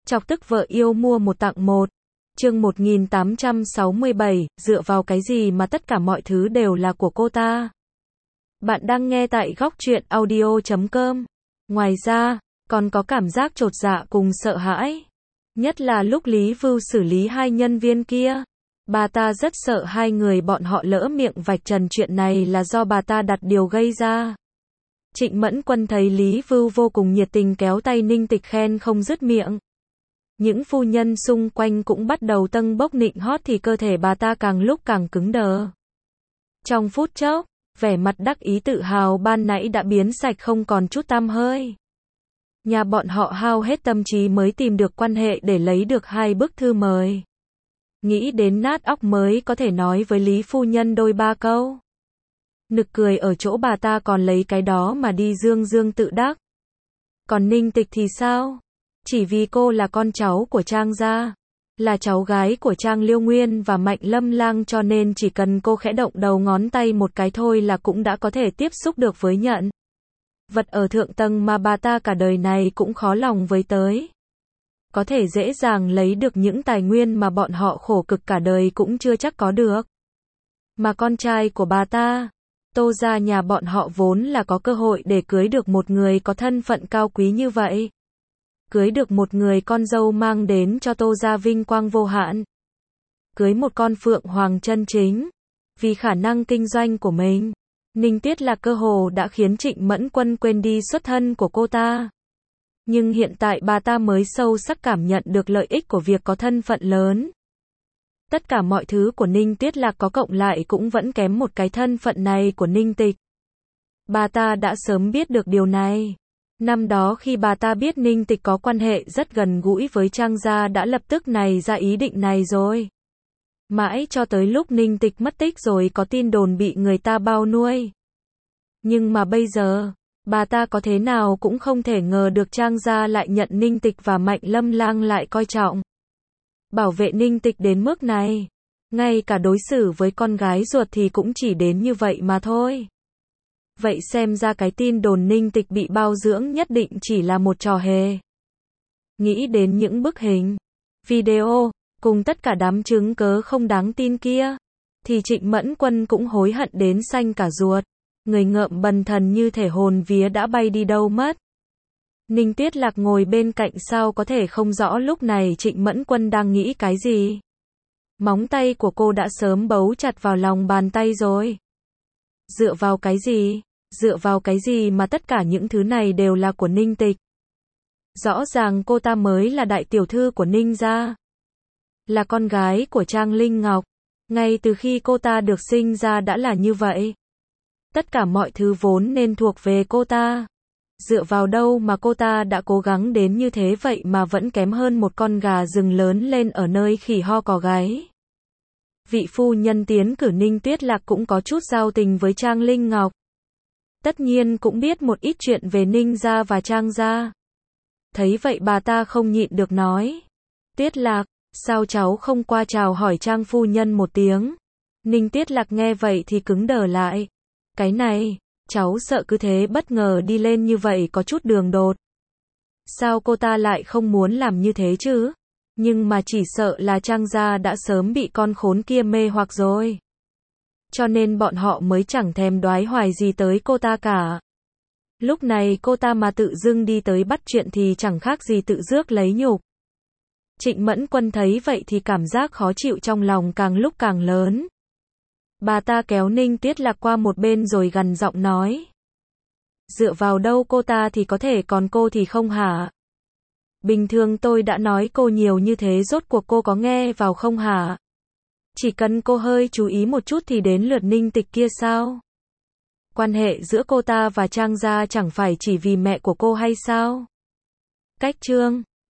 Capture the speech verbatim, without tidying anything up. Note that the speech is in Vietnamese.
Chọc tức vợ yêu mua một tặng một. Chương một nghìn tám trăm sáu mươi bảy, dựa vào cái gì mà tất cả mọi thứ đều là của cô ta? Bạn đang nghe tại góc truyện audio chấm com. Ngoài ra, còn có cảm giác chột dạ cùng sợ hãi. Nhất là lúc Lý Vưu xử lý hai nhân viên kia. Bà ta rất sợ hai người bọn họ lỡ miệng vạch trần chuyện này là do bà ta đặt điều gây ra. Trịnh Mẫn Quân thấy Lý Vưu vô cùng nhiệt tình kéo tay Ninh Tịch khen không dứt miệng. Những phu nhân xung quanh cũng bắt đầu tâng bốc nịnh hót thì cơ thể bà ta càng lúc càng cứng đờ. Trong phút chốc, vẻ mặt đắc ý tự hào ban nãy đã biến sạch không còn chút tăm hơi. Nhà bọn họ hao hết tâm trí mới tìm được quan hệ để lấy được hai bức thư mời. Nghĩ đến nát óc mới có thể nói với Lý phu nhân đôi ba câu. Nực cười ở chỗ bà ta còn lấy cái đó mà đi dương dương tự đắc. Còn Ninh Tịch thì sao? Chỉ vì cô là con cháu của Trang gia, là cháu gái của Trang Liêu Nguyên và Mạnh Lâm Lang cho nên chỉ cần cô khẽ động đầu ngón tay một cái thôi là cũng đã có thể tiếp xúc được với nhận. Vật ở thượng tầng mà bà ta cả đời này cũng khó lòng với tới. Có thể dễ dàng lấy được những tài nguyên mà bọn họ khổ cực cả đời cũng chưa chắc có được. Mà con trai của bà ta, Tô gia nhà bọn họ vốn là có cơ hội để cưới được một người có thân phận cao quý như vậy. Cưới được một người con dâu mang đến cho Tô gia vinh quang vô hạn. Cưới một con phượng hoàng chân chính. Vì khả năng kinh doanh của mình, Ninh Tiết Lạc cơ hồ đã khiến Trịnh Mẫn Quân quên đi xuất thân của cô ta. Nhưng hiện tại bà ta mới sâu sắc cảm nhận được lợi ích của việc có thân phận lớn. Tất cả mọi thứ của Ninh Tiết Lạc có cộng lại cũng vẫn kém một cái thân phận này của Ninh Tịch. Bà ta đã sớm biết được điều này. Năm đó khi bà ta biết Ninh Tịch có quan hệ rất gần gũi với Trang gia đã lập tức này ra ý định này rồi. Mãi cho tới lúc Ninh Tịch mất tích rồi có tin đồn bị người ta bao nuôi. Nhưng mà bây giờ, bà ta có thế nào cũng không thể ngờ được Trang gia lại nhận Ninh Tịch và Mạnh Lâm Lang lại coi trọng. Bảo vệ Ninh Tịch đến mức này. Ngay cả đối xử với con gái ruột thì cũng chỉ đến như vậy mà thôi. Vậy xem ra cái tin đồn Ninh Tịch bị bao dưỡng nhất định chỉ là một trò hề. Nghĩ đến những bức hình, video, cùng tất cả đám chứng cớ không đáng tin kia, thì Trịnh Mẫn Quân cũng hối hận đến xanh cả ruột. Người ngợm bần thần như thể hồn vía đã bay đi đâu mất. Ninh Tiết Lạc ngồi bên cạnh sao có thể không rõ lúc này Trịnh Mẫn Quân đang nghĩ cái gì. Móng tay của cô đã sớm bấu chặt vào lòng bàn tay rồi. Dựa vào cái gì? Dựa vào cái gì mà tất cả những thứ này đều là của Ninh Tịch? Rõ ràng cô ta mới là đại tiểu thư của Ninh gia. Là con gái của Trang Linh Ngọc. Ngay từ khi cô ta được sinh ra đã là như vậy. Tất cả mọi thứ vốn nên thuộc về cô ta. Dựa vào đâu mà cô ta đã cố gắng đến như thế vậy mà vẫn kém hơn một con gà rừng lớn lên ở nơi khỉ ho cò gáy. Vị phu nhân tiến cử Ninh Tuyết Lạc cũng có chút giao tình với Trang Linh Ngọc. Tất nhiên cũng biết một ít chuyện về Ninh gia và Trang gia. Thấy vậy bà ta không nhịn được nói. Tiết Lạc, sao cháu không qua chào hỏi Trang phu nhân một tiếng? Ninh Tiết Lạc nghe vậy thì cứng đờ lại. Cái này, cháu sợ cứ thế bất ngờ đi lên như vậy có chút đường đột. Sao cô ta lại không muốn làm như thế chứ? Nhưng mà chỉ sợ là Trang gia đã sớm bị con khốn kia mê hoặc rồi. Cho nên bọn họ mới chẳng thèm đoái hoài gì tới cô ta cả. Lúc này cô ta mà tự dưng đi tới bắt chuyện thì chẳng khác gì tự rước lấy nhục. Trịnh Mẫn Quân thấy vậy thì cảm giác khó chịu trong lòng càng lúc càng lớn. Bà ta kéo Ninh Tiết Lạc qua một bên rồi gằn giọng nói. Dựa vào đâu cô ta thì có thể còn cô thì không hả? Bình thường tôi đã nói cô nhiều như thế rốt cuộc cô có nghe vào không hả? Chỉ cần cô hơi chú ý một chút thì đến lượt Ninh Tịch kia sao? Quan hệ giữa cô ta và Trang gia chẳng phải chỉ vì mẹ của cô hay sao? Cách chương